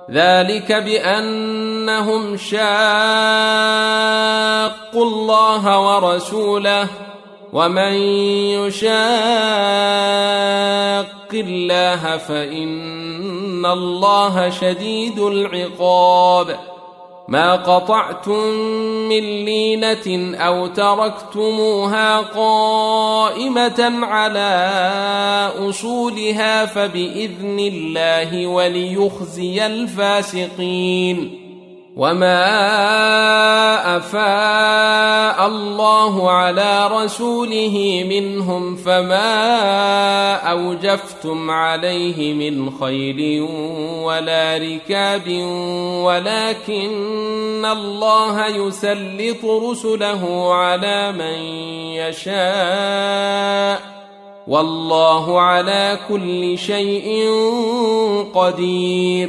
ذلك بأنهم شاقوا الله ورسوله ومن يشاق الله فإن الله شديد العقاب ما قطعتم من لينة أو تركتموها قائمة على أصولها فبإذن الله وليخزي الفاسقين وما أفاء الله على رسوله منهم فما أوجفتم عليه من خيل ولا ركاب ولكن الله يسلط رسله على من يشاء والله على كل شيء قدير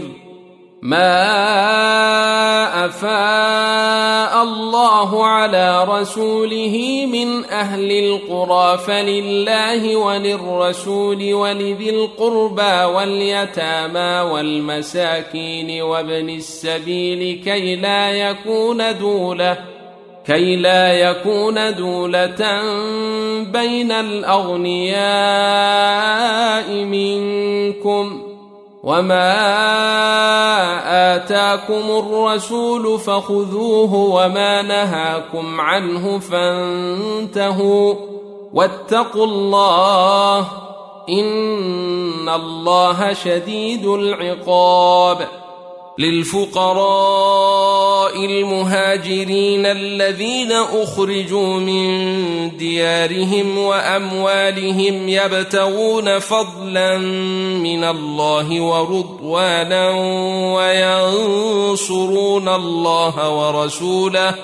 ما أفاء الله على رسوله من أهل القرى فلله وللرسول ولذي القربى واليتامى والمساكين وابن السبيل كي لا يكون دولة بين الأغنياء منكم وما آتاكم الرسول فخذوه وما نهاكم عنه فانتهوا واتقوا الله إن الله شديد العقاب للفقراء المهاجرين الذين أخرجوا من ديارهم وأموالهم يبتغون فضلا من الله ورضوانا وينصرون الله ورسوله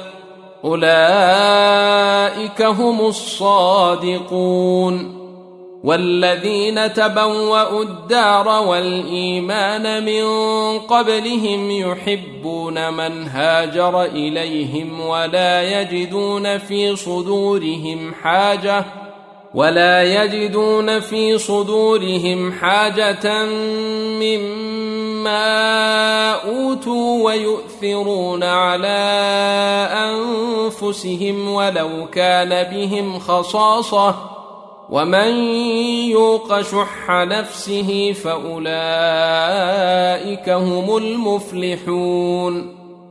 أولئك هم الصادقون والذين تبوأوا الدار والإيمان من قبلهم يحبون من هاجر إليهم ولا يجدون في صدورهم حاجة مما أوتوا ويؤثرون على أنفسهم ولو كان بهم خصاصة ومن يوق شح نفسه فأولئك هم المفلحون